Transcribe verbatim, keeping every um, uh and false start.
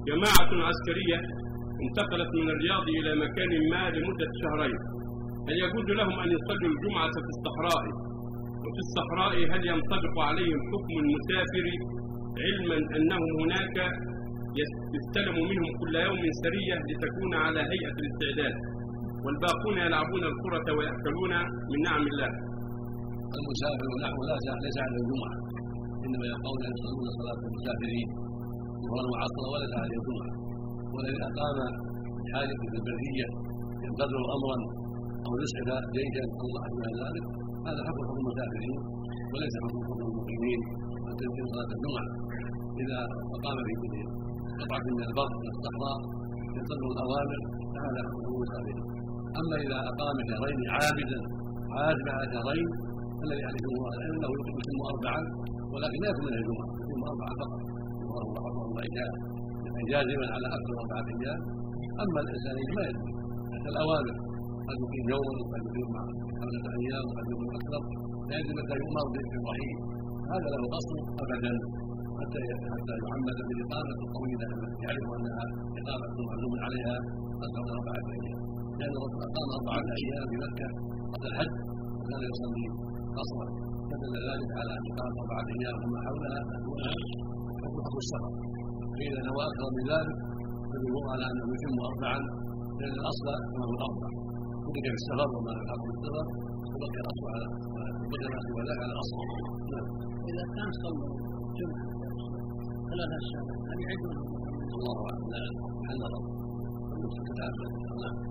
جماعة عسكرية انتقلت من الرياض إلى مكان ما لمدة شهرين، هل يجوز لهم أن يصلوا الجمعة في الصحراء؟ وفي الصحراء هل ينطبق عليهم حكم المسافر، علما أنهم هناك يستلم منهم كل يوم سرية لتكون على هيئة الاستعداد، والباقون يلعبون الكرة ويأكلون من نعم الله؟ المسافر ونحوه ليس على الجمعة، إنما يقولون يصلون صلاة المسافرين ظهرا وعصرا وليس عليه الجمعة. والذي أقام حاجة في البرية ينتظر أمرا أو يسعد جيشا أو الله من ذلك، هذا حكم حكم المسافرين وليس حكم حكم المقيمين أن تنزل صلاة الجمعة. إذا أقام في قطعة من البر من الصحراء ينتظر الأوامر فهذا حكم المسافرين. أما إذا أقام شهرين عابدا عازم على شهرين الذي عليه هو أنه يتم أربعا، ولكن لا يكون من الجمعة، يتم أربعة فقط الله إجازة جازما على أكثر أربعة أيام. أما الإنسان ما يدري حتى الأوامر قد يقيم يوما وقد يقيم مع خمسة أيام وقد يقيم أكثر، لا يدري متى يؤمر بالرحيل، هذا له أصل أبدا حتى حتى يعمد بالإقامة الطويلة التي يعرف أنها إقامة معلوم عليها أكثر من أربعة أيام، لأن الرسول أقام أربعة أيام في مكة قبل الحج وكان يصلي قصرا، فدل ذلك على أن إقامة أربعة أيام وما حولها دونها حكم السفر. فإذا نوى أكثر من ذلك فالجمهور على أنه يتم أربعا، لأن الأصل كما هو الأربع وذلك في السفر وما يحق في السفر وبقي الأصل على وبقي الأصل وذاك على الأصل. إذا كان صلوا الجمعة ثلاثة أشهر هل يعدون؟ الله أعلم، لا حل الله.